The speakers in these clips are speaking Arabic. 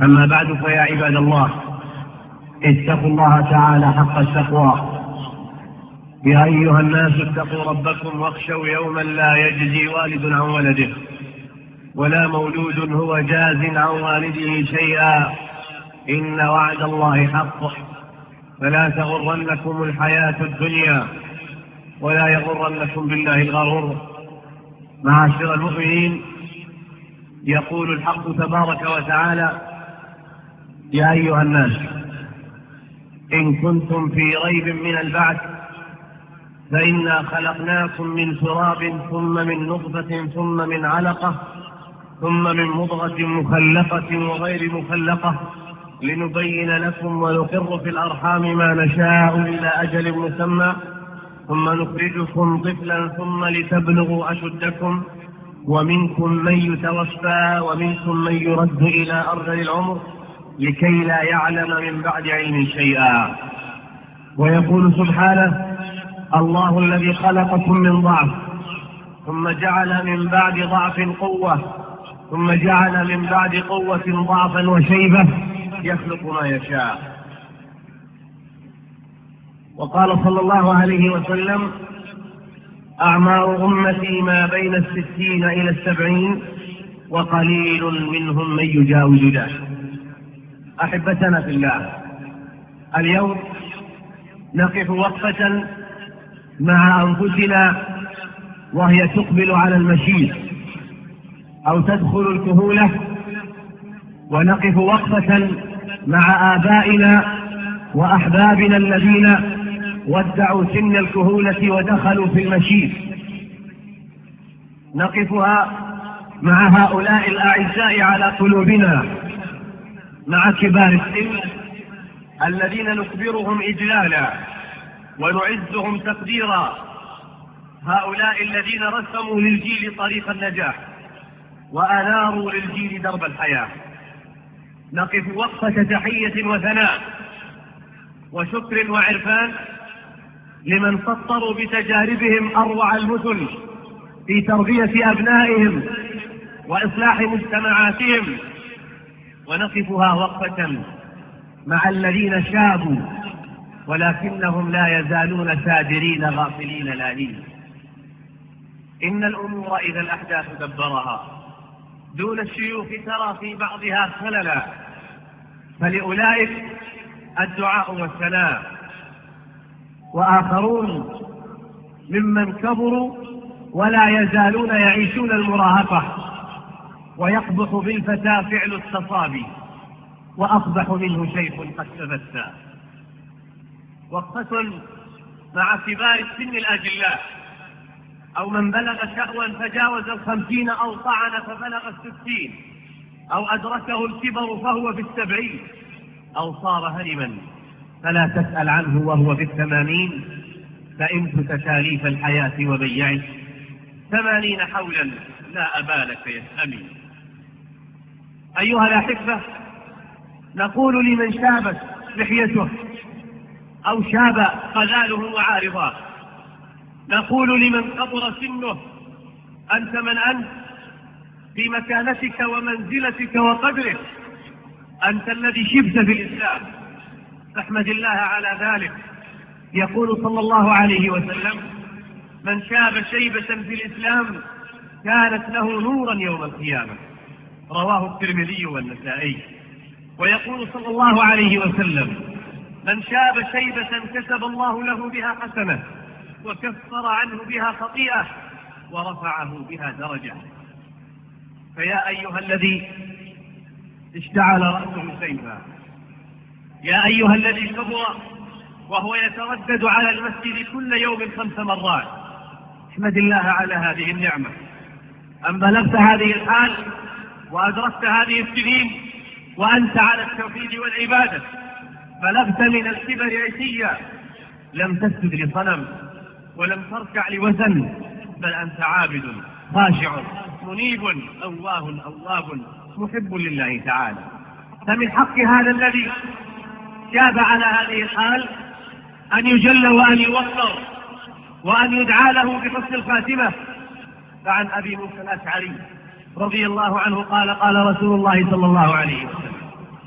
أما بعد، فيا عباد الله، اتقوا الله تعالى حق التقوى. يا أيها الناس اتقوا ربكم واخشوا يوما لا يجزي والد عن ولده ولا مولود هو جاز عن والده شيئا، إن وعد الله حق، فلا تغرنكم الحياة الدنيا ولا يغرنكم بالله الغرور. معاشر المؤمنين، يقول الحق تبارك وتعالى: يا أيها الناس إن كنتم في ريب من البعث فإنا خلقناكم من تراب ثم من نطفة ثم من علقة ثم من مضغة مخلقة وغير مخلقة لنبين لكم ونقر في الأرحام ما نشاء إلى أجل مسمى ثم نخرجكم طفلا ثم لتبلغوا أشدكم ومنكم من يتوفى ومنكم من يرد إلى أرذل العمر لكي لا يعلم من بعد علم شيئا. ويقول سبحانه: الله الذي خلقكم من ضعف ثم جعل من بعد ضعف قوة ثم جعل من بعد قوة ضعفا وشيبة يخلق ما يشاء. وقال صلى الله عليه وسلم: أعمار أمتي ما بين 60 إلى 70 وقليل منهم من يجاوز ذلك. أحبتنا في الله، اليوم نقف وقفة مع أنفسنا وهي تقبل على المشيب أو تدخل الكهولة، ونقف وقفة مع آبائنا وأحبابنا الذين ودعوا سن الكهولة ودخلوا في المشيب. نقفها مع هؤلاء الأعزاء على قلوبنا، مع كبار السن الذين نكبرهم إجلالا ونعزهم تقديرا، هؤلاء الذين رسموا للجيل طريق النجاح وأناروا للجيل درب الحياة. نقف وقفة تحية وثناء وشكر وعرفان لمن سطروا بتجاربهم أروع المثل في تربية أبنائهم وإصلاح مجتمعاتهم. ونقفها وقفة مع الذين شابوا ولكنهم لا يزالون سادرين غافلين لاهين. إن الأمور إذا الأحداث دبرها دون الشيوخ ترى في بعضها خللا، فلأولئك الدعاء والثناء. وآخرون ممن كبروا ولا يزالون يعيشون المراهقة، ويقبح بالفتى فعل التصابي وأقبح منه شيخ قد تبسى. وقفة مع كبار السن الأجلاء، أو من بلغ شأوا فجاوز 50 أو طعن فبلغ 60 أو أدركه الكبر فهو في 70 أو صار هرما فلا تسأل عنه وهو في 80 فإنت تكاليف الحياة وبيعه 80 حولا لا أبالك يسأمي. أيها الأحبة، نقول لمن شابت لحيته أو شاب قذاله وعارضاه، نقول لمن كبر سنه: أنت من أنت في مكانتك ومنزلتك وقدرك، أنت الذي شبت في الإسلام، فاحمد الله على ذلك. يقول صلى الله عليه وسلم: من شاب شيبة في الإسلام كانت له نورا يوم القيامة، رواه الترمذي والنسائي. ويقول صلى الله عليه وسلم: من شاب شيبة كتب الله له بها حسنة وكفر عنه بها خطيئة ورفعه بها درجة. فيا أيها الذي اشتعل رأسه سيفا، يا أيها الذي كبر وهو يتردد على المسجد كل يوم 5 مرات، احمد الله على هذه النعمة، أن بلغت هذه الحال وأدركت هذه السنين وأنت على التوحيد والعبادة، بلغت من الكبر عتيا، لم تسجد لصنم ولم تركع لوثن، بل أنت عابد خاشع منيب أواه محب لله تعالى. فمن حق هذا الذي شاب على هذه الحال أن يجل وأن يوقر وأن يدعى له بحسن الخاتمة. فعن أبي موسى الأشعري رضي الله عنه قال: قال رسول الله صلى الله عليه وسلم: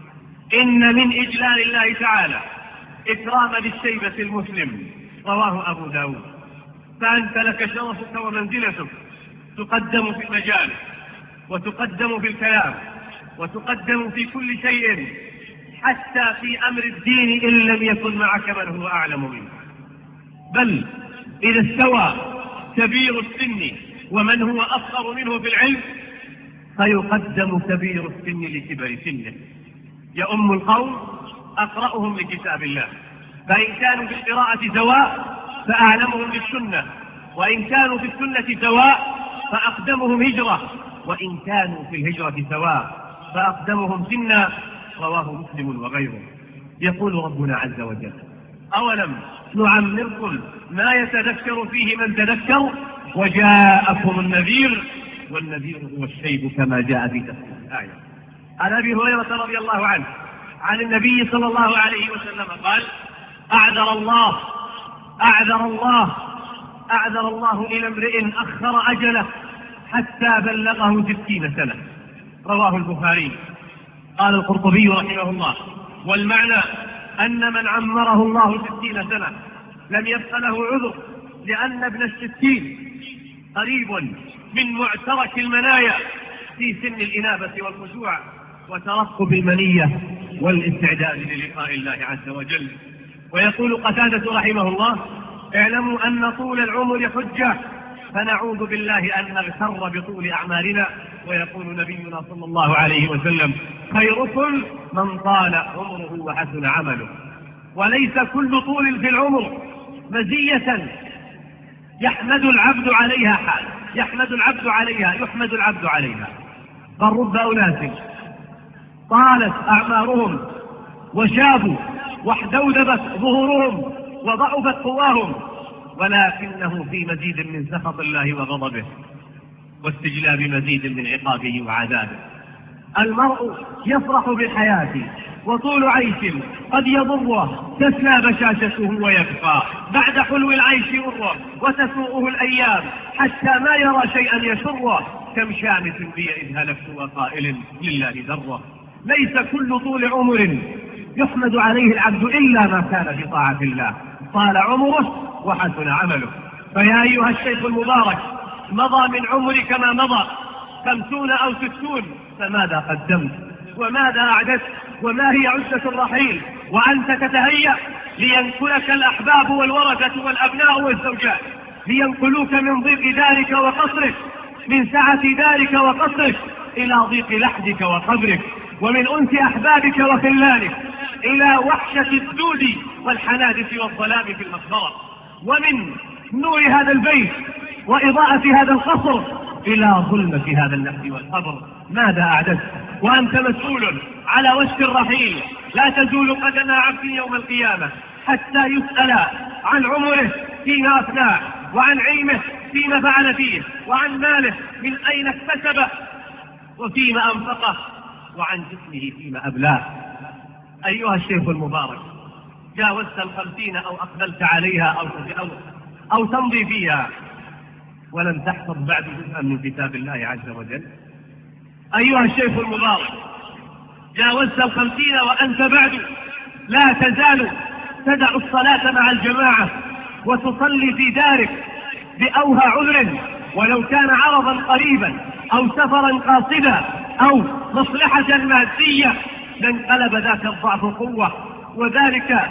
إن من إجلال الله تعالى إكرام بالشيبة المسلم، رواه أبو داود. فأنت لك شرفك ومنزلتك، تقدم في المجالس وتقدم في الكلام وتقدم في كل شيء، حتى في أمر الدين إن لم يكن معك من هو أعلم منك. بل إذا استوى كبير السن ومن هو أصغر منه في العلم فيقدم كبير السن لكبر سنه. يؤم القوم أقرأهم لكتاب الله، فإن كانوا في القراءة سواء فأعلمهم بالسنة، وإن كانوا في السنة سواء فأقدمهم هجرة، وإن كانوا في الهجرة سواء فأقدمهم سنا، رواه مسلم وغيره. يقول ربنا عز وجل: أولم نعمركم ما يتذكر فيه من تذكر وجاءكم النذير والنذير هو الشيب كما جاء في تفسير الآية. عن أبي هريرة رضي الله عنه عن النبي صلى الله عليه وسلم قال: أعذر الله إلى امرئ أخر أجله حتى بلغه 60 سنة، رواه البخاري. قال القرطبي رحمه الله: والمعنى أن من عمره الله 60 سنة لم يبق له عذر، لأن ابن 60 قريب من معترك المنايا في سن الإنابة والخشوع وترقب المنية والاستعداد للقاء الله عز وجل. ويقول قتادة رحمه الله: اعلموا أن طول العمر حجة، فنعوذ بالله أن نغتر بطول أعمارنا. ويقول نبينا صلى الله عليه وسلم: خيركم من طال عمره وحسن عمله. وليس كل طول في العمر مزية يحمد العبد عليها، بل رب أناس طالت أعمارهم وشابوا واحدودبت ظهورهم وضعفت قواهم، ولكنه في مزيد من سخط الله وغضبه واستجلاب مزيد من عقابه وعذابه. المرء يفرح بالحياة وطول عيش قد يضره، تسلى بشاشته ويبقى بعد حلو العيش مره، وتسوءه الأيام حتى ما يرى شيئا يسره، كم شامت بي إذ هلكت وقائل لله ذره. ليس كل طول عمر يحمد عليه العبد إلا ما كان في طاعة الله، طال عمره وحسن عمله. فيا أيها الشيخ المبارك، مضى من عمرك ما مضى 50 أو 60، فماذا قدمت وماذا أعددت وما هي عدة الرحيل وأنت تتهيأ لينقلك الأحباب والورثة والأبناء والزوجات، لينقلوك من ضيق دارك وقصرك، من سعة دارك وقصرك إلى ضيق لحدك وقبرك، ومن أنس أحبابك وخلانك إلى وحشة الدود والحنادث والظلام في المقبرة، ومن نور هذا البيت وإضاءة هذا القصر إلى ظلمة هذا النفس والقبر. ماذا أعددت وأنت مسؤول على وشك الرحيل؟ لا تزول قدم عبد يوم القيامة حتى يسأل عن عمره فيما أفناه، وعن علمه فيما فعل فيه، وعن ماله من أين اكتسبه وفيما أنفقه، وعن جسمه فيما أبلاه. أيها الشيخ المبارك، جاوزت 50 أو أقبلت عليها أو تمضي فيها ولم تحفظ بعد جزءا من كتاب الله عز وجل. أيها الشيخ المبارك، جاوزت 50 وأنت بعد لا تزال تدع الصلاة مع الجماعة وتصلي في دارك بأوهى عذر، ولو كان عرضا قريبا أو سفرا قاصدا أو مصلحة مادية لانقلب ذاك الضعف قوة، وذلك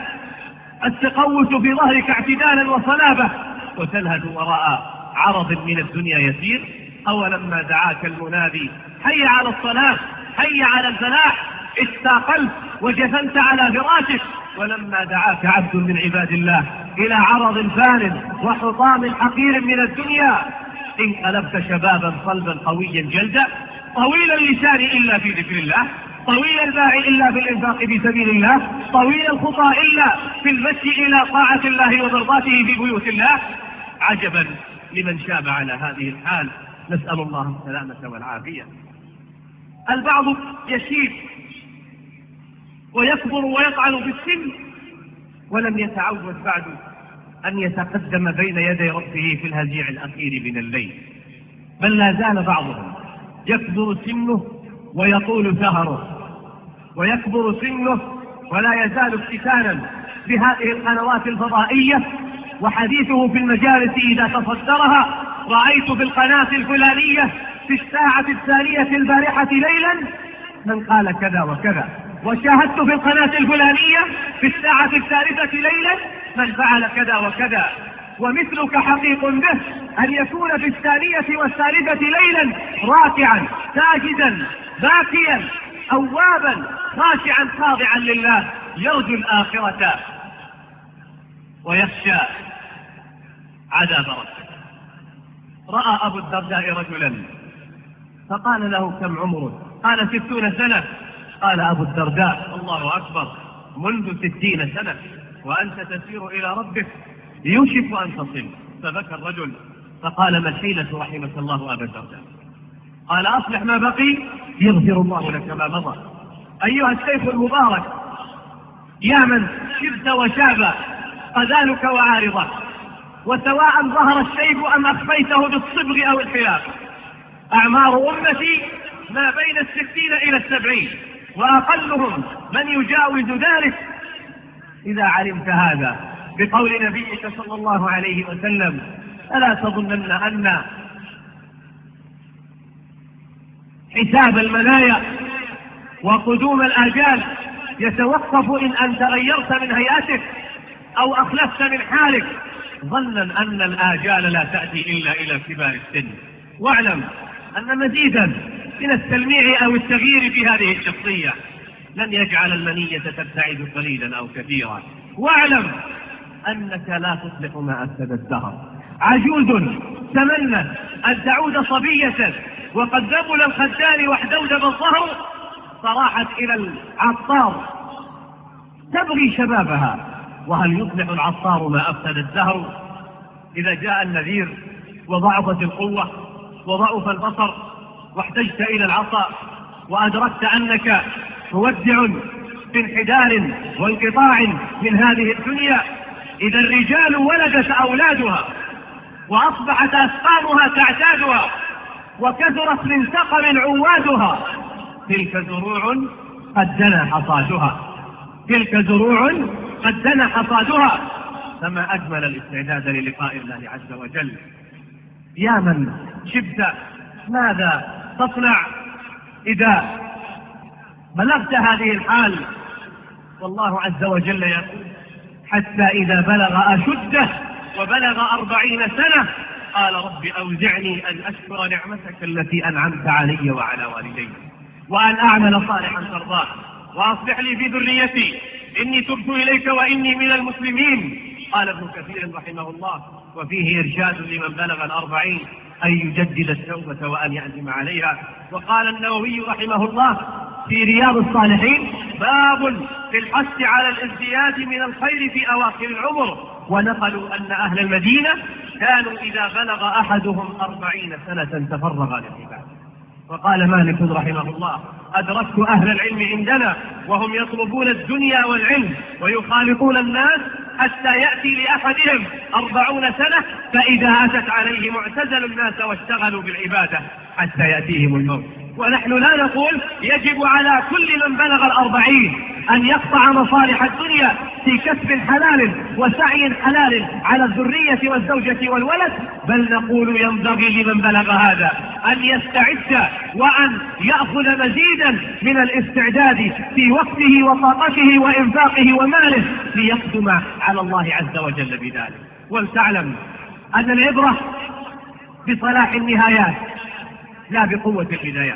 التقوس في ظهرك اعتدالا وصلابة، وتلهج وراء عرض من الدنيا يسير. أولما دعاك المنادي حي على الصلاة حي على الفلاح استاقلت وجفنت على فراشك، ولما دعاك عبد من عباد الله إلى عرض فان وحطام حقير من الدنيا انقلبت شبابا صلبا قويا جلدا، طويل اللسان إلا في ذكر الله، طويل الباع إلا في الإنفاق في سبيل الله، طويل الخطى إلا في المشي إلى طاعة الله ومرضاته في بيوت الله. عجبا لمن شاب على هذه الحال، نسأل الله السلامة والعافية. البعض يشيب ويكبر ويطعن في السن ولم يتعود بعد أن يتقدم بين يدي ربه في الهزيع الأخير من الليل، بل لا زال بعضهم يكبر سنه ويطول سهره ويكبر سنه ولا يزال افتتانا بهذه القنوات الفضائية وحديثه في المجالس إذا تصدرها: رأيت في القناة الفلانية في الساعة الثانية البارحة ليلا من قال كذا وكذا، وشاهدت في القناة الفلانية في الساعة الثالثة ليلا من فعل كذا وكذا. ومثلك حقيق به أن يكون في الثانية والثالثة ليلا راكعا ساجدا باكيا أوابا خاشعا خاضعا لله يرجو الآخرة ويخشى عذاب ربه. رأى أبو الدرداء رجلا فقال له: كم عمرك؟ قال: 60 سنة. قال أبو الدرداء: الله أكبر، منذ 60 سنة وأنت تسير إلى ربك يوشك أن تصل. فبكى الرجل فقال: ما الحيلة رحمك الله أبا الدرداء؟ قال: أصلح ما بقي يغفر الله لك ما مضى. أيها الشيخ المبارك، يا من شبت وشاب قذالك وعارضك، وسواء ظهر الشيب أم أخفيته بالصبغ أو الحلاق، أعمار أمتي ما بين 60 إلى 70، وأقلهم من يجاوز ذلك. إذا علمت هذا بقول نبيك صلى الله عليه وسلم ألا تظنن أن حساب المنايا وقدوم الآجال يتوقف إن أن تغيرت من هيئتك أو أخلفت من حالك، ظنا أن الآجال لا تأتي إلا إلى كبار السن. واعلم أن مزيدا من التلميع أو التغيير في هذه الشخصية لن يجعل المنية تبتعد قليلا أو كثيرا. واعلم أنك لا تصلح ما أفسد الدهر. عجوز تمنت أن تعود صبية وقد ذبل الخدان واحدودب الظهر، فراحت إلى العطار تبغي شبابها. وهل يصلح العطار ما أفسد الدهر؟ إذا جاء النذير وضعفت القوة وضعف البصر واحتجت إلى العطاء وأدركت أنك مودع في انحدار وانقطاع من هذه الدنيا، إذا الرجال ولدت أولادها وأصبحت أسقامها تعتادها وكثرت من سقم عوادها، تلك زروع قد دنا حصادها، تلك زروع قد دنا حصادها. فما أجمل الاستعداد للقاء الله عز وجل. يا من شبت ماذا تصنع إذا بلغت هذه الحال؟ والله عز وجل يقول: حتى إذا بلغ أشده وبلغ 40 سنة قال: رب أوزعني أن أشكر نعمتك التي أنعمت علي وعلى والدي وأن أعمل صالحا ترضاه وأصلح لي في ذريتي إني تبت إليك وإني من المسلمين. قال ابن كثير رحمه الله: وفيه إرشاد لمن بلغ 40 أن يجدد التوبة وأن يعزم عليها. وقال النووي رحمه الله في رياض الصالحين: باب في الحث على الازدياد من الخير في أواخر العمر. ونقلوا أن أهل المدينة كانوا إذا بلغ أحدهم 40 سنة تفرغ للعبادة. وقال مالك رحمه الله: أدركت أهل العلم عندنا وهم يطلبون الدنيا والعلم ويخالطون الناس حتى يأتي لأحدهم 40 سنة فإذا أتت عليه اعتزلوا الناس واشتغلوا بالعبادة حتى يأتيهم الموت. ونحن لا نقول يجب على كل من بلغ 40 أن يقطع مصالح الدنيا في كسب حلال وسعي حلال على الذرية والزوجة والولد، بل نقول ينبغي لمن بلغ هذا أن يستعد وأن يأخذ مزيدا من الاستعداد في وقته وطاقته وإنفاقه وماله ليقدم على الله عز وجل بذلك. ولتعلم أن العبرة بصلاح النهايات لا بقوة البدايات.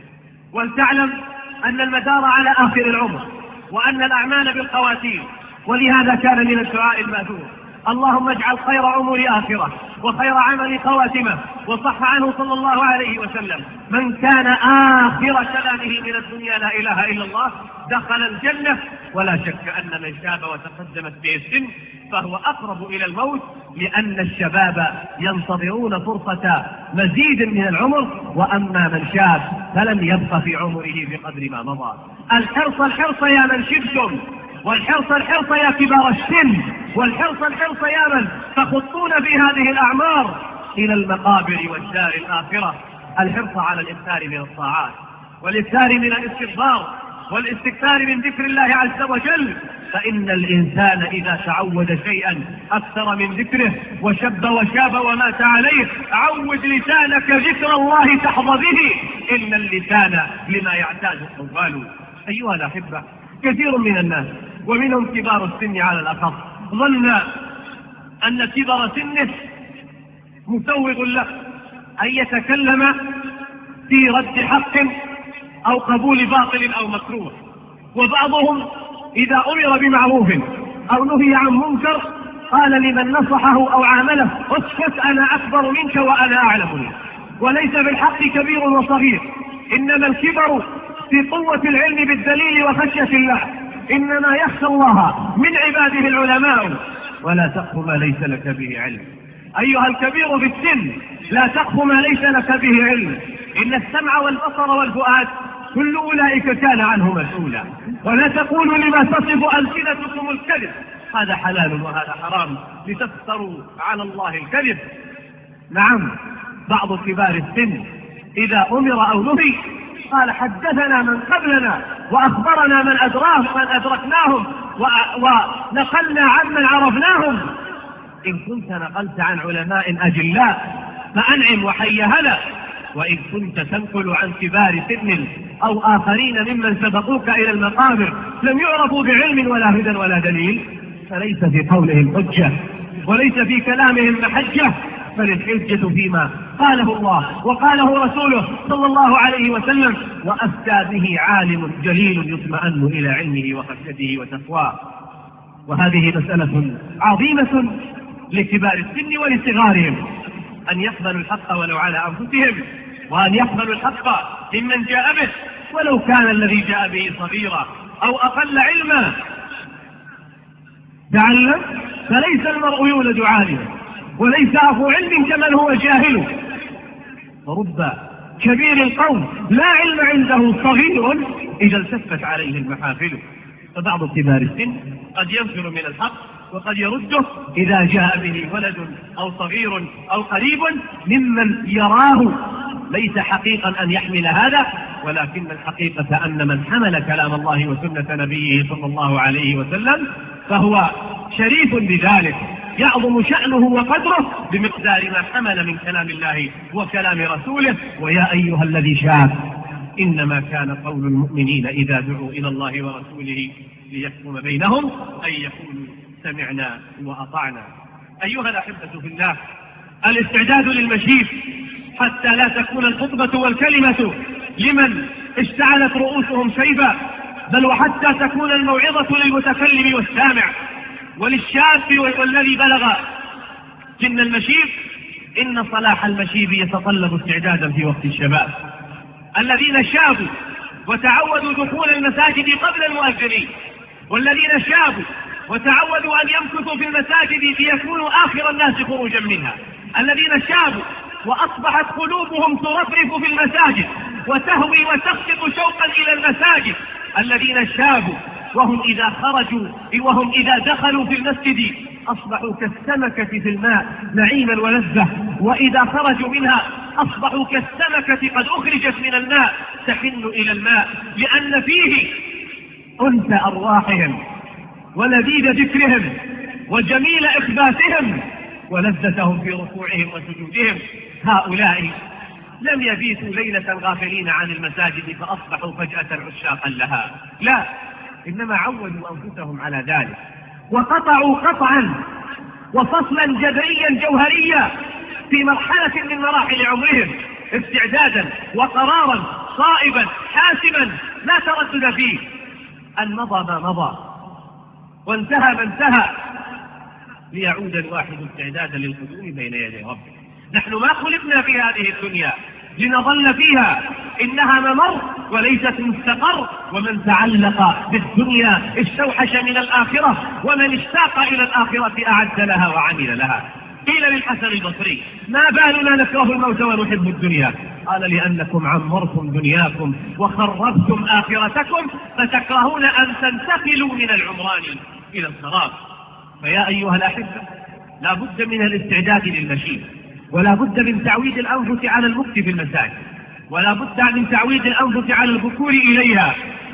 ولتعلم أن المدار على آخر العمر وأن الأعمال بالخواتيم. ولهذا كان من الدعاء المأثور: اللهم اجعل خير عمر آخرة وخير عمل خواتمه. وصح عنه صلى الله عليه وسلم: من كان آخر كلامه من الدنيا لا إله إلا الله دخل الجنة. ولا شك أن من شاب وتقدمت به السن فهو أقرب إلى الموت، لأن الشباب ينتظرون فرصة مزيد من العمر، وأما من شاب فلم يبق في عمره بقدر ما مضى. الحرص يا من شبتم، والحرص يا كبار السن، والحرص يا من تخطون في هذه الأعمار إلى المقابر والدار الآخرة. الحرص على الإكثار من الطاعات والإكثار من الاستغفار والاستكثار من ذكر الله عز وجل، فإن الإنسان إذا تعود شيئا أكثر من ذكره وشب وشاب ومات عليه. عود لسانك ذكر الله تحظى به، إن اللسان لما يعتاد الطوال. أيها الأحبة، كثير من الناس ومنهم كبار السن على الأخص ظن أن كبر سنه مسوغ له أن يتكلم في رد حق أو قبول باطل أو مكروه، وبعضهم إذا أمر بمعروف أو نهي عن منكر قال لمن نصحه أو عامله: اسكت، أنا أكبر منك وأنا أعلم منك. وليس بالحق كبير وصغير، إنما الكبر في قوة العلم بالدليل وخشية الله. إنما يخشى الله من عباده العلماء. ولا تقف ما ليس لك به علم. أيها الكبير في السن، لا تقف ما ليس لك به علم. إن السمع والبصر والفؤاد كل أولئك كان عنه مسؤولا. ولا تقولوا لما تصف ألسنتكم الكذب، هذا حلال وهذا حرام، لتفتروا على الله الكذب. نعم، بعض كبار السن إذا أمر أو نهي قال: حدثنا من قبلنا وأخبرنا من أدركناهم ونقلنا عمن عرفناهم. إن كنت نقلت عن علماء أجلاء فأنعم وحي هلا، وإن كنت تنقل عن كبار سن أو آخرين ممن سبقوك إلى المقابر لم يعرفوا بعلم ولا هدى ولا دليل، فليس في قولهم حجة وليس في كلامهم محجة، فالحجة فيما قاله الله وقاله رسوله صلى الله عليه وسلم، وأفتى به عالم جليل يطمئن إلى علمه وخشيته وتقواه. وهذه مسألة عظيمة لكبار السن ولصغارهم، أن يقبلوا الحق ولو على أنفسهم، وأن يقبلوا الحق ممن جاء به ولو كان الذي جاء به صغيرا أو أقل علما. تعلم، فليس المرء يولد عالما، وليس أخو علم كمن هو جاهل. فرب كبير القوم لا علم عنده صغير إذا التفت عليه المحافل. فبعض كبار السن قد ينفر من الحق وقد يرده إذا جاء به ولد أو صغير أو قريب ممن يراه ليس حقيقا أن يحمل هذا، ولكن الحقيقة أن من حمل كلام الله وسنة نبيه صلى الله عليه وسلم فهو شريف بذلك، يعظم شأنه وقدره بمقدار ما حمل من كلام الله وكلام رسوله. ويا أيها الذي شاف، إنما كان قول المؤمنين إذا دعوا إلى الله ورسوله ليحكم بينهم أن يقولوا سمعنا وأطعنا. أيها الأحبة في الله، الاستعداد للمشيب حتى لا تكون الخطبة والكلمة لمن اشتعلت رؤوسهم شيبا، بل وحتى تكون الموعظة للمتكلم والسامع وللشاب والذي بلغ سن المشيب. إن صلاح المشيب يتطلب استعدادا في وقت الشباب. الذين شابوا وتعودوا دخول المساجد قبل المؤذنين، والذين شابوا وتعودوا أن يمكثوا في المساجد ليكونوا آخر الناس خروجا منها، الذين شابوا وأصبحت قلوبهم ترفرف في المساجد وتهوي وتخطط شوقا إلى المساجد، الذين شابوا وهم إذا دخلوا في المسجد أصبحوا كالسمكة في الماء نعيما ولذة، وإذا خرجوا منها أصبحوا كالسمكة قد أخرجت من الماء تحن إلى الماء، لأن فيه أنس أرواحهم ولذيذ ذكرهم وجميل إخباتهم ولذتهم في ركوعهم وسجودهم. هؤلاء لم يبيتوا ليلة غافلين عن المساجد فأصبحوا فجأة عشاقا لها، لا، إنما عودوا أنفسهم على ذلك وقطعوا قطعا وفصلا جذريا جوهريا في مرحلة من مراحل عمرهم، استعدادا وقرارا صائبا حاسما لا تردد فيه، أن مضى ما مضى وانتهى ما انتهى، ليعود الواحد استعدادا للقدوم بين يدي ربه. نحن ما خلقنا في هذه الدنيا لنظل فيها، إنها ممر وليست مستقر، ومن تعلق بالدنيا استوحش من الآخرة، ومن اشتاق إلى الآخرة أعد لها وعمل لها. قيل للحسن البصري: ما بالنا نكره الموت ونحب الدنيا؟ قال: لأنكم عمرتم دنياكم وخربتم آخرتكم فتكرهون أن تنتقلوا من العمران إلى الخراب. فيا أيها الأحبة، لا بد من الاستعداد للمشيب، ولا بد من تعويد الأنفس على المكث في المساجد، ولا بد من تعويد الأنفس على البكور إليها،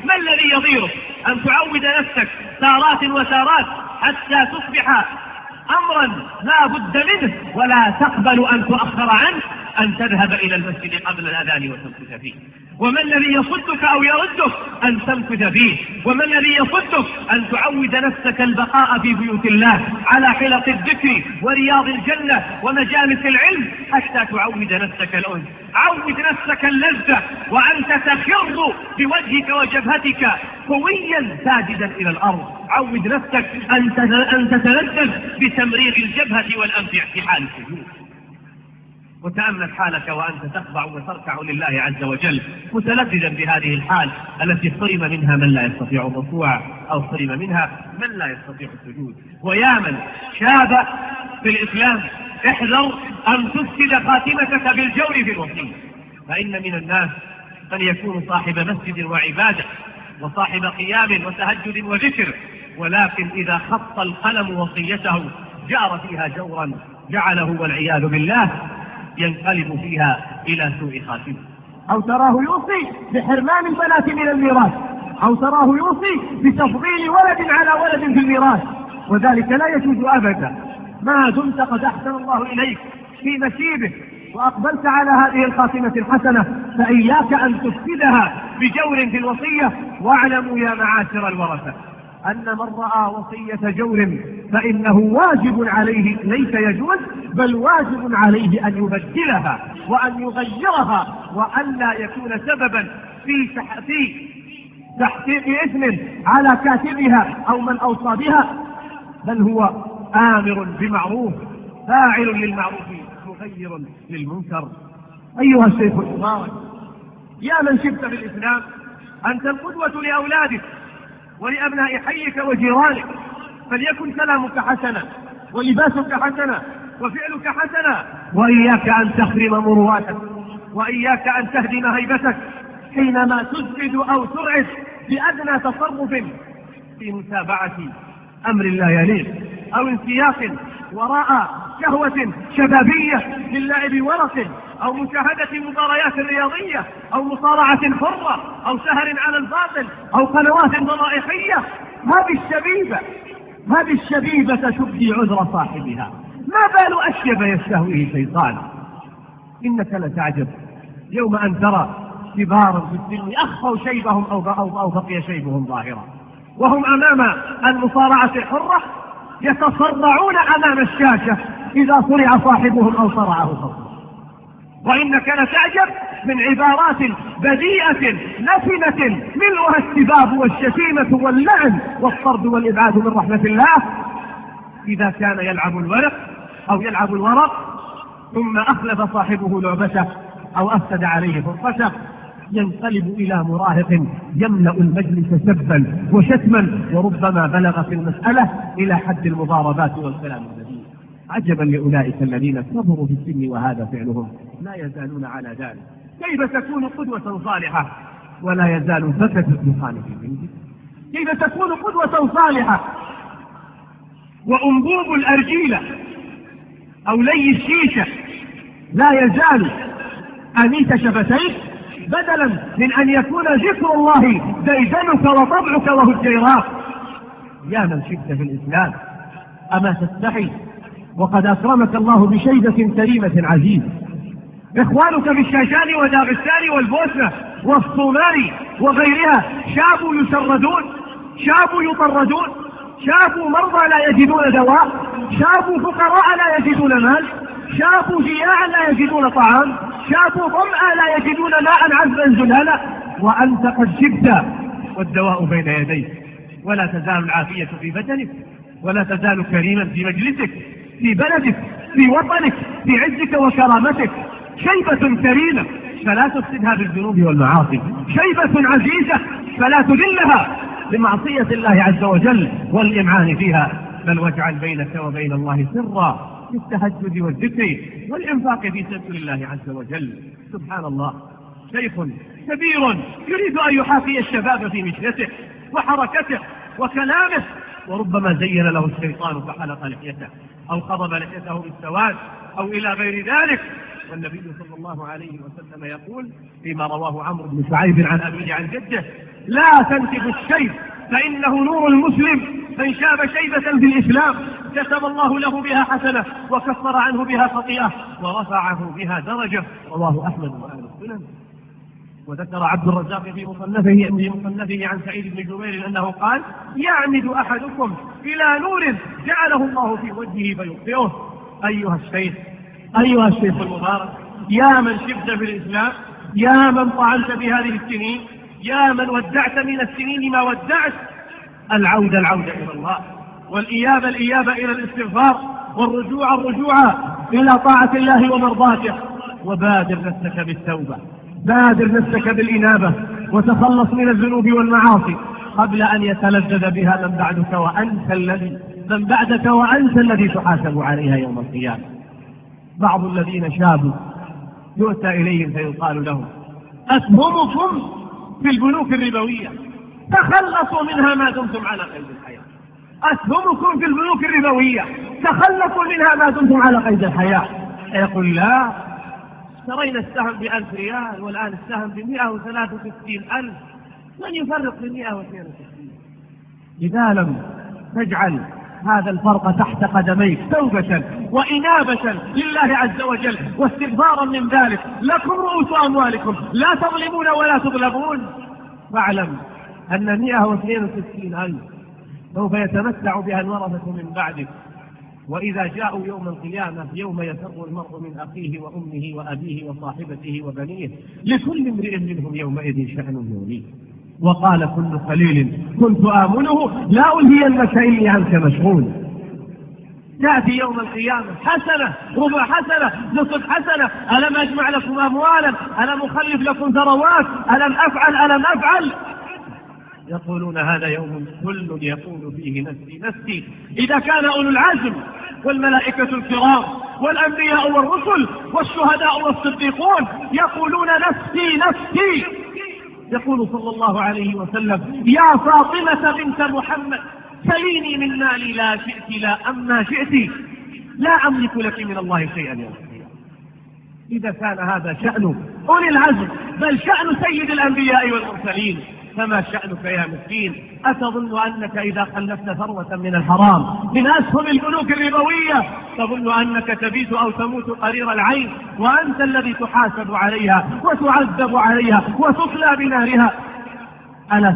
ما الذي يضيرك أن تعود نفسك سارات وسارات حتى تصبح أمرا لا بد منه ولا تقبل أن تؤخر عنه، أن تذهب إلى المسجد قبل الأذان وتمكث فيه؟ وما الذي يصدك أو يردك أن تمكث فيه؟ وما الذي يصدك أن تعود نفسك البقاء في بيوت الله على حلق الذكر ورياض الجنة ومجالس العلم حتى تعود نفسك الأنس؟ عود نفسك اللذة وأنت تخر بوجهك وجبهتك قويا ساجدا إلى الأرض. عود نفسك أن تتلذذ بتمرير الجبهة والأنف في حال السجود. وتأمل حالك وأنت تخضع وتركع لله عز وجل متلذذا بهذه الحال التي حرم منها من لا يستطيع الركوع أو حرم منها من لا يستطيع السجود. ويا من شاب في الإسلام احذر أن تفسد خاتمتك بالجور في الوصية، فإن من الناس من يكون صاحب مسجد وعبادة وصاحب قيام وتهجد وذكر، ولكن إذا خط القلم وصيته جار فيها جورا جعله والعياذ بالله ينقلب فيها إلى سوء خاتمة. أو تراه يوصي بحرمان البنات من الميراث، أو تراه يوصي بتفضيل ولد على ولد في الميراث، وذلك لا يجوز أبدا ما دمت قد أحسن الله إليك في نسيبه وأقبلت على هذه الخاتمة الحسنة، فإياك أن تفسدها بجور في الوصية. واعلموا يا معاشر الورثة أن من رأى وصية جور فإنه واجب عليه، ليس يجوز بل واجب عليه أن يبدلها وأن يغيرها، وأن لا يكون سببا في تحقيق إثم على كاتبها أو من أوصى بها، بل هو آمر بمعروف فاعل للمعروف مغير للمنكر. أيها الشيخ المبارك، يا من شبت في الإسلام أنت القدوة لأولادك ولأبناء حيك وجيرانك، فليكن كلامك حسنا ولباسك حسنا وفعلك حسنا، وإياك أن تخرم مروءتك، وإياك أن تهدم هيبتك حينما تزبد أو ترعد بأدنى تصرف في متابعة أمر لا يليق أو انسياق وراء شهوة شبابية للعب ورق، أو مشاهدة مباريات رياضية، أو مصارعة حرة، أو سهر على الباطل، أو قنوات ضرائحية. هذه الشبيبة تبدي عذر صاحبها، ما بال أشيب يستهويه شيطان. إنك لتعجب يوم أن ترى كبارا في السن أخفوا شيبهم أو بقي شيبهم ظاهرا، وهم أمام المصارعة الحرة يتصرعون أمام الشاشة إذا صرع صاحبهم أو صرعه صوته. وإنك لتعجب من عبارات بذيئة نتنة ملؤها السباب والشتيمة واللعن والطرد والإبعاد من رحمة الله، إذا كان يلعب الورق أو يلعب الورق ثم أخلف صاحبه لعبته أو أفسد عليه فرصته، ينقلب إلى مراهق يملأ المجلس سبا وشتما، وربما بلغ في المسألة إلى حد المضاربات والكلام الذي. عجبا لأولئك الذين كبروا في السن وهذا فعلهم، لا يزالون على ذلك. كيف تكون قدوة صالحة ولا يزال فتى الدخان في بيته؟ كيف تكون قدوة صالحة وأنبوب الأرجيلة أو لي الشيشة لا يزال أنيت شفتيك، بدلا من أن يكون ذكر الله ديدنك وطبعك وهجيراك؟ يا من شبت في الإسلام أما تستحي وقد أكرمك الله بشيبة كريمة عزيزة؟ إخوانك في الشاشان وداغستان والبوسنة والصومال وغيرها شابوا يشردون، شابوا يطردون، شابوا مرضى لا يجدون دواء، شابوا فقراء لا يجدون مال، شابوا جياعا لا يجدون طعام، شابوا ظمأ لا يجدون ماء عذبا زلالا، وأنت قد شبت والدواء بين يديك، ولا تزال العافية في بدنك، ولا تزال كريما في مجلسك، في بلدك، في وطنك، في عزك وكرامتك. شيبة كريمة فلا تفسدها بالذنوب والمعاصي، شيبة عزيزة فلا تذلها بمعصية الله عز وجل والإمعان فيها، بل واجعل بينك وبين الله سرا في التهجد والذكر والإنفاق في سبيل الله عز وجل. سبحان الله، شيخ كبير يريد أن يحاكي الشباب في مجلسه وحركته وكلامه، وربما زين له الشيطان فحلق لحيته أو خضب لحيته بالسواد أو إلى غير ذلك. والنبي صلى الله عليه وسلم يقول فيما رواه عمرو بن شعيب عن أبيه عن جده: لا تنتف الشيب فإنه نور المسلم، من شاب شيبة في الإسلام كتب الله له بها حسنة وكفر عنه بها خطيئة ورفعه بها درجة. رواه أحمد وأهل السنن. وذكر عبد الرزاق في مصنفه عن سعيد بن جبير أنه قال: يعمد أحدكم إلى نور جعله الله في وجهه فيطفئه. أيها الشيخ المبارك، يا من شبت في الإسلام، يا من طعنت في هذه السنين، يا من ودعت من السنين ما ودعت، العودة إلى الله، والإيابة إلى الاستغفار، والرجوع إلى طاعة الله ومرضاته. وبادر نفسك بالتوبة، بادر نفسك بالإنابة، وتخلص من الذنوب والمعاصي قبل أن يتلذذ بها من بعدك وأنت الذي تحاسب عليها يوم القيامة. بعض الذين شابوا يؤتى إليهم فيقال لهم: أسهمكم في البنوك الربوية، تخلصوا منها ما دمتم على قيد الحياة. أسهمكم في البنوك الربوية، تخلصوا منها ما دمتم على قيد الحياة. يقول: لا، اشترينا السهم ب1000 ريال والآن السهم ب163,000، من يفرق ب 162؟ إذا لم تجعل هذا الفرق تحت قدميك توبة وإنابة لله عز وجل واستغفارا من ذلك، لكم رؤوس أموالكم لا تظلمون ولا تظلمون. فاعلم أن 162,000 سوف يتمتع بها الورثة من بعدك، وإذا جاءوا يوم القيامة يوم يفر المرء من أخيه وأمه وأبيه وصاحبته وبنيه، لكل امرئ منهم يومئذ شأن يغنيه. وقال كل خليل كنت آمله لا ألهينك إني عنك مشغول. تأتي يوم القيامة حسنة، ربع حسنة، نصف حسنة، ألم أجمع لكم أموالا، ألم أخلف لكم ثروات، ألم أفعل. يقولون هذا يوم كل يقول فيه نفسي نفسي. إذا كان أولو العزم والملائكة الكرام والأنبياء والرسل والشهداء والصديقون يقولون نفسي نفسي، يقول صلى الله عليه وسلم: يا فاطمة بنت محمد سليني من مالي لا شئت لا أما شئت، لا أملك لك من الله شيئا يوم القيامة. إذا كان هذا شأن أولي العزم بل شأن سيد الأنبياء والمرسلين، فما شأنك يا مسكين؟ أتظن أنك إذا خلفت ثروة من الحرام من أسهم البنوك الربوية تظن أنك تبيت أو تموت قرير العين وأنت الذي تحاسب عليها وتعذب عليها وتطلى بنارها؟ ألا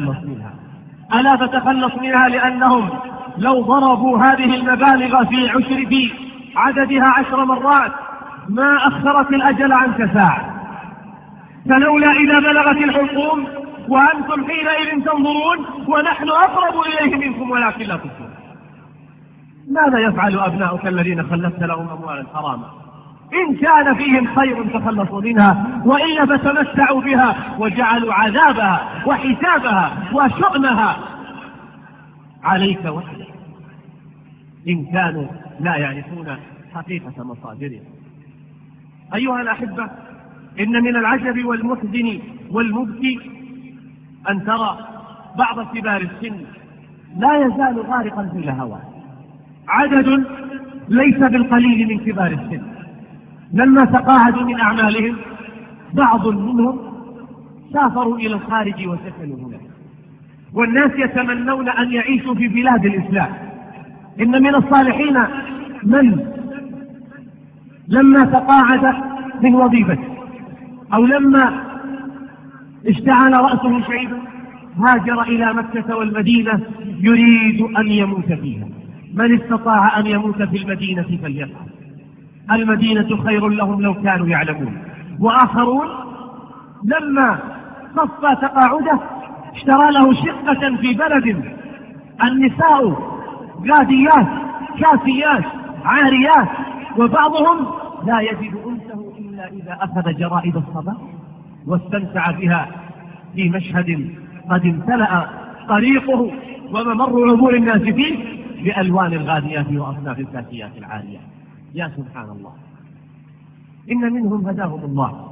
تتخلص منها لأنهم لو ضربوا هذه المبالغ في عددها 10 مرات ما أخرت الأجل عنك ساعة. فلولا إذا بلغت الحلقوم وأنتم حينئذ تنظرون ونحن أقرب إليه منكم ولكن لا تبصرون. ماذا يفعل أبناؤك الذين خلفت لهم أموالا حراما؟ إن كان فيهم خير تخلصوا منها، وإلا فتمتعوا بها وجعلوا عذابها وحسابها وشؤمها عليك وحدك، إن كانوا لا يعرفون حقيقة مصادرها. أيها الأحبة، إن من العجب والمحزن والمبكي أن ترى بعض كبار السن لا يزال غارقا في الهوى. عدد ليس بالقليل من كبار السن لما تقاعدوا من أعمالهم بعض منهم سافروا إلى الخارج وسكنوا هناك، والناس يتمنون أن يعيشوا في بلاد الإسلام. إن من الصالحين من لما تقاعد من وظيفته أو لما اشتعل رأسه شيبا هاجر إلى مكة والمدينة يريد أن يموت فيها. من استطاع أن يموت في المدينة فليفعل، المدينة خير لهم لو كانوا يعلمون. وآخرون لما صفى تقاعده اشترى له شقة في بلد النساء غاديات كاسيات عاريات، وبعضهم لا يجد أنسه إلا إذا أخذ جرائد الصباح واستمتع بها في مشهد قد امتلأ طريقه وممر عبور الناس فيه بألوان الغاديات وأصناف الكاسيات العاريات. يا سبحان الله، إن منهم هداهم الله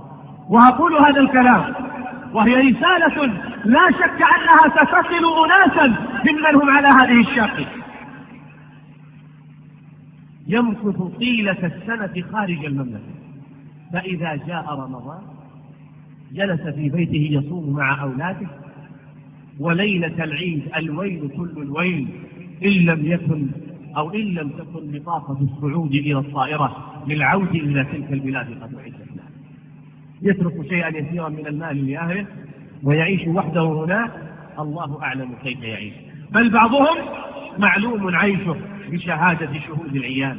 وأقول هذا الكلام وهي رسالة لا شك أنها ستصل أناسا ممن هم على هذه الشاقة. يمكث طيلة السنة خارج المملكة، فإذا جاء رمضان جلس في بيته يصوم مع أولاده، وليلة العيد الويل كل الويل إن لم تكن بطاقة الصعود إلى الطائرة للعودة إلى تلك البلاد قد أعدت له. يترك شيئا يسيرا من المال لأهله ويعيش وحده هناك، الله أعلم كيف يعيش، بل بعضهم معلوم عيشه بشهادة شهود العيان،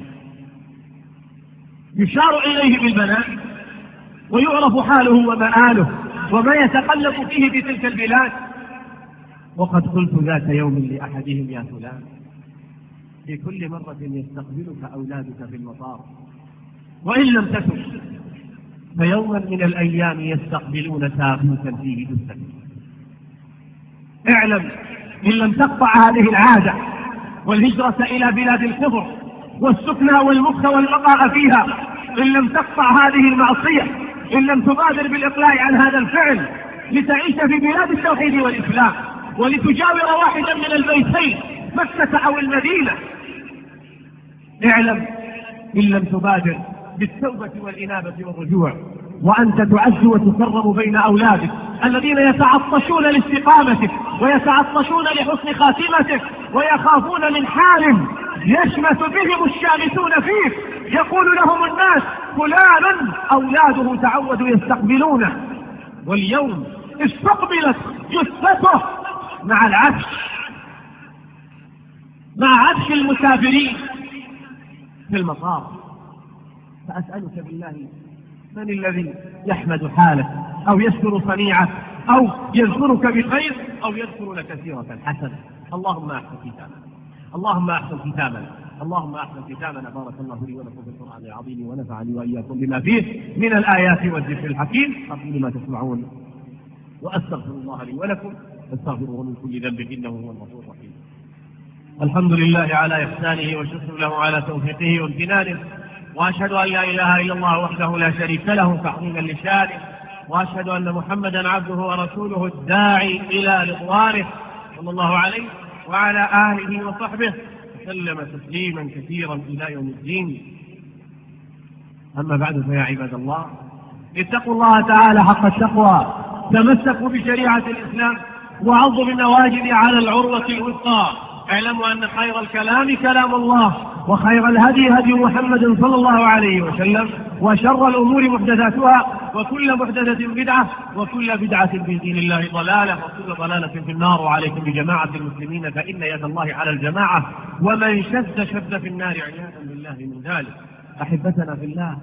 يشار إليه بالبنات ويعرف حاله ومآله وما يتقلب فيه في تلك البلاد. وقد قلت ذات يوم لأحدهم: يا فلان، في كل مرة يستقبلك أولادك في المطار وإن لم تكن فيوما من الأيام يستقبلون تابوتا فيه جثة. اعلم إن لم تقطع هذه العادة والهجرة إلى بلاد الكفر والسكنى والمكث والبقاء فيها، إن لم تقطع هذه المعصية، إن لم تبادر بالإقلاع عن هذا الفعل لتعيش في بلاد التوحيد والإسلام ولتجاور واحدا من البيتين مكة أو المدينة، اعلم إن لم تبادر بالتوبة والإنابة والرجوع وأنت تعز وتكرم بين أولادك الذين يتعطشون لاستقامتك ويتعطشون لحسن خاتمتك ويخافون من حال يشمت بهم الشامتون فيك، يقول لهم الناس: فلان أولاده تعودوا يستقبلونه، واليوم استقبلت جثته مع عفش المسافرين في المطار. فأسألك بالله، من الذي يحمد حالك أو يذكر صنيعك أو يذكرك بخير أو يذكر لك سيرة حسنة؟ اللهم أحسن ختامنا، اللهم أحسن ختامنا، اللهم أحسن ختامنا. بارك الله لي ولكم في القرآن العظيم ونفعني وإياكم بما فيه من الآيات والذكر الحكيم. أقول ما تسمعون وأستغفر الله لي ولكم، فاستغفروه من كل ذنب إنه هو الغفور الرحيم. الحمد لله على إحسانه والشكر له على توفيقه وامتنانه، وأشهد أن لا إله إلا الله وحده لا شريك له تعظيما لشانه، وأشهد أن محمدا عبده ورسوله الداعي إلى رضوانه صلى الله عليه وعلى آله وصحبه وسلم تسليما كثيرا إلى يوم الدين. أما بعد، فيا عباد الله، اتقوا الله تعالى حق التقوى، تمسكوا بشريعة الإسلام وعضوا بالنواجذ على العروة الوثقى. اعلموا أن خير الكلام كلام الله، وخير الهدي هدي محمد صلى الله عليه وسلم، وشر الأمور محدثاتها، وكل محدثة بدعة، وكل بدعة في دين الله ضلالة، وكل ضلالة في النار. وعليكم بجماعة المسلمين فإن يد الله على الجماعة، ومن شد في النار عياذا بالله من ذلك. أحبتنا في الله،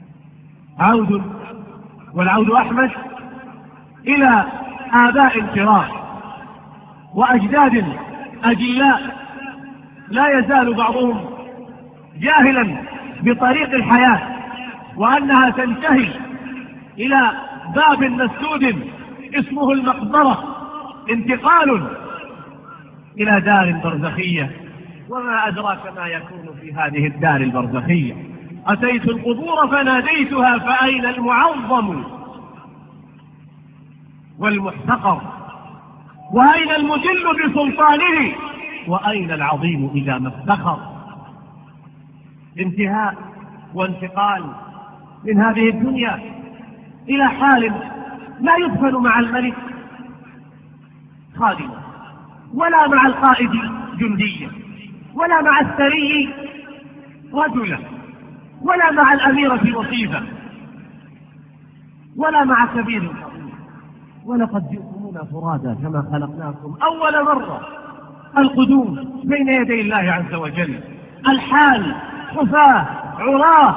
والعود أحمد إلى آباء كرام وأجداد أجلاء لا يزال بعضهم جاهلا بطريق الحياة وأنها تنتهي إلى باب مسدود اسمه المقبرة، انتقال إلى دار برزخية. وما أدراك ما يكون في هذه الدار البرزخية؟ أتيت القبور فناديتها فأين المعظم والمحتقر، وأين المجل بسلطانه، وأين العظيم إذا ما افتخر. انتهاء وانتقال من هذه الدنيا إلى حال لا يدفن مع الملك خادما، ولا مع القائد جنديا، ولا مع الثري رجلا، ولا مع الأميرة وصيفة، ولا مع كبير عظيم. ولقد جئتمونا فرادا كما خلقناكم أول مرة. القدوم بين يدي الله عز وجل، الحال خفاه عراه،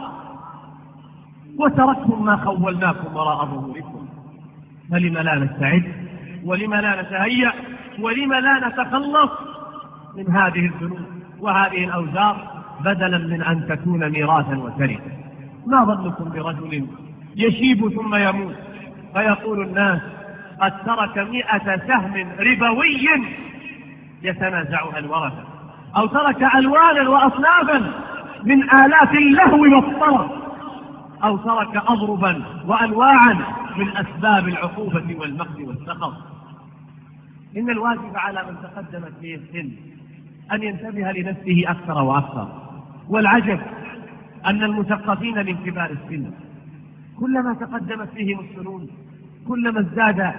وتركتم ما خولناكم وراء ظهوركم. فلم لا نستعد، ولم لا نتهيأ، ولم لا نتخلص من هذه الذنوب وهذه الأوزار بدلا من أن تكون ميراثا وترثا؟ ما ظنكم برجل يشيب ثم يموت فيقول الناس قد ترك 100 سهم ربوي يتنازعها الورثة، أو ترك ألوانا وأصنافا من آلاف اللهو والطرف أو ترك أضربا وأنواعا من أسباب العقوبة والمقت والسخط. إن الواجب على من تقدمت به السن أن ينتبه لنفسه أكثر وأكثر. والعجب أن المثقفين من كبار السن كلما تقدمت بهم السنون كلما ازداد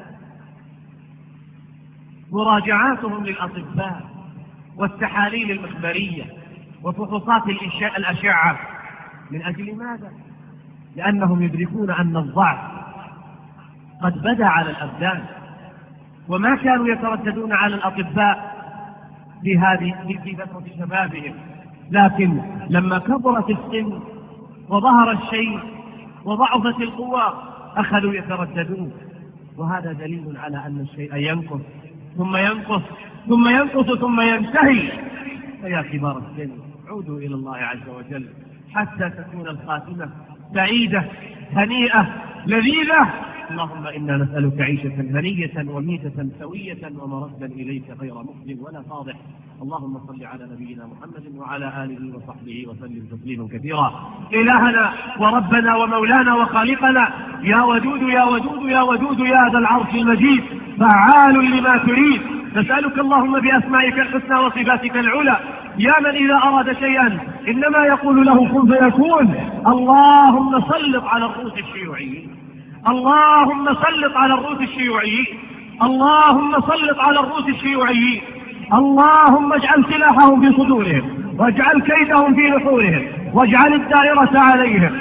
مراجعاتهم للأطباء والتحاليل المخبرية وفحوصات الأشعة. من أجل ماذا؟ لأنهم يدركون أن الضعف قد بدا على الأبدان، وما كانوا يترددون على الأطباء في فترة شبابهم، لكن لما كبرت السن وظهر الشيء وضعفت القوى أخذوا يترددون. وهذا دليل على أن الشيء ينقص ثم ينقص ثم ينقص ثم ينتهي. فيا كبار السن عودوا إلى الله عز وجل حتى تكون الخاتمة سعيدة هنيئة لذيذة. اللهم إنا نسألك عيشة هنية وميتة سوية ومردا إليك غير مخزٍ ولا فاضح. اللهم صل على نبينا محمد وعلى آله وصحبه وسلم تسليما كثيرا. إلهنا وربنا ومولانا وخالقنا، يا ودود يا ودود يا ودود يا ذا العرش المجيد، فعال لما تريد. نسألك اللهم بأسمائك الحسنى وصفاتك العلى، يا من إذا أراد شيئا إنما يقول له كن فيكون. اللهم سلط على الروس الشيوعيين، اللهم سلط على الروس الشيوعيين، اللهم سلط على الروس الشيوعيين. اللهم اجعل سلاحهم في صدورهم واجعل كيدهم في نحورهم واجعل الدائرة عليهم.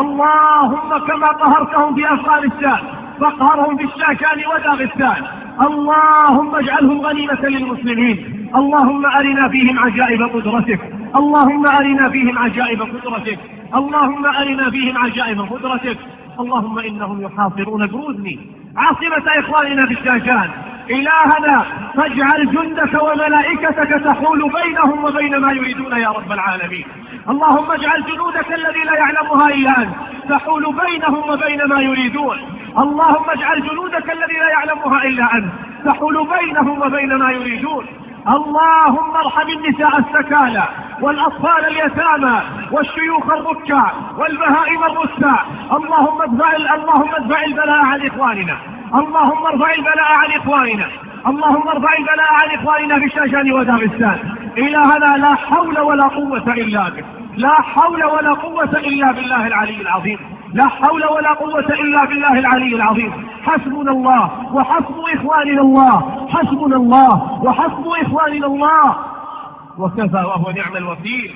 اللهم كما قهرتهم في أفغانستان فاقهرهم في الشاكان وداغستان. اللهم اجعلهم غنيمة للمسلمين. اللهم أرنا فيهم عجائب قدرتك، اللهم أرنا فيهم عجائب قدرتك، اللهم أرنا فيهم عجائب قدرتك. اللهم إنهم يحاصرون جروزني عاصمة إخواننا في الشاشان. إلهنا فاجعل جندك وملائكتك تحول بينهم وبين ما يريدون يا رب العالمين. اللهم اجعل جنودك الذي لا يعلمها إلا أنت تحول بينهم وبين ما يريدون. اللهم اجعل جنودك الذي لا يعلمها إلا أنت تحول بينهم وبين ما يريدون. اللهم ارحم النساء السكالى والأطفال اليتامى والشيوخ الركع والبهائم الرسع. اللهم ادفع البلاء عن إخواننا، اللهم ارفع البلاء عن إخواننا، اللهم ارفع البلاء عن إخواننا في الشاشان وداغستان. إلهنا لا حول ولا قوة إلا بك، لا حول ولا قوة إلا بالله العلي العظيم، لا حول ولا قوة إلا بالله العلي العظيم. حسبنا الله وحسب إخواننا الله، حسبنا الله وحسب إخواننا الله، وكفى وهو نعم الوكيل.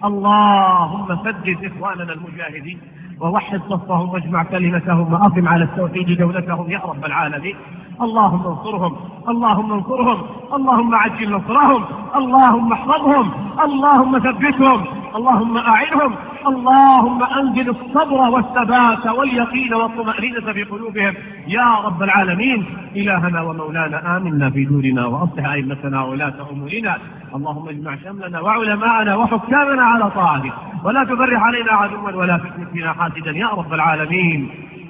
اللهم سدد إخواننا المجاهدين ووحد صفهم واجمع كلمتهم وأقم على التوحيد دولتهم يا رب العالمين. اللهم انصرهم، اللهم انصرهم، اللهم عجل نصرهم، اللهم احفظهم، اللهم ثبتهم، اللهم أعنهم، اللهم أنزل الصبر والثبات واليقين والطمأنينة في قلوبهم يا رب العالمين. إلهنا ومولانا آمنا في دورنا وأصلح أئمتنا وولاة أمورنا. اللهم اجمع شملنا وعلماءنا وحكامنا على طاعتك، ولا تفرح علينا عدوا ولا تفتن فينا حاسدا يا رب العالمين.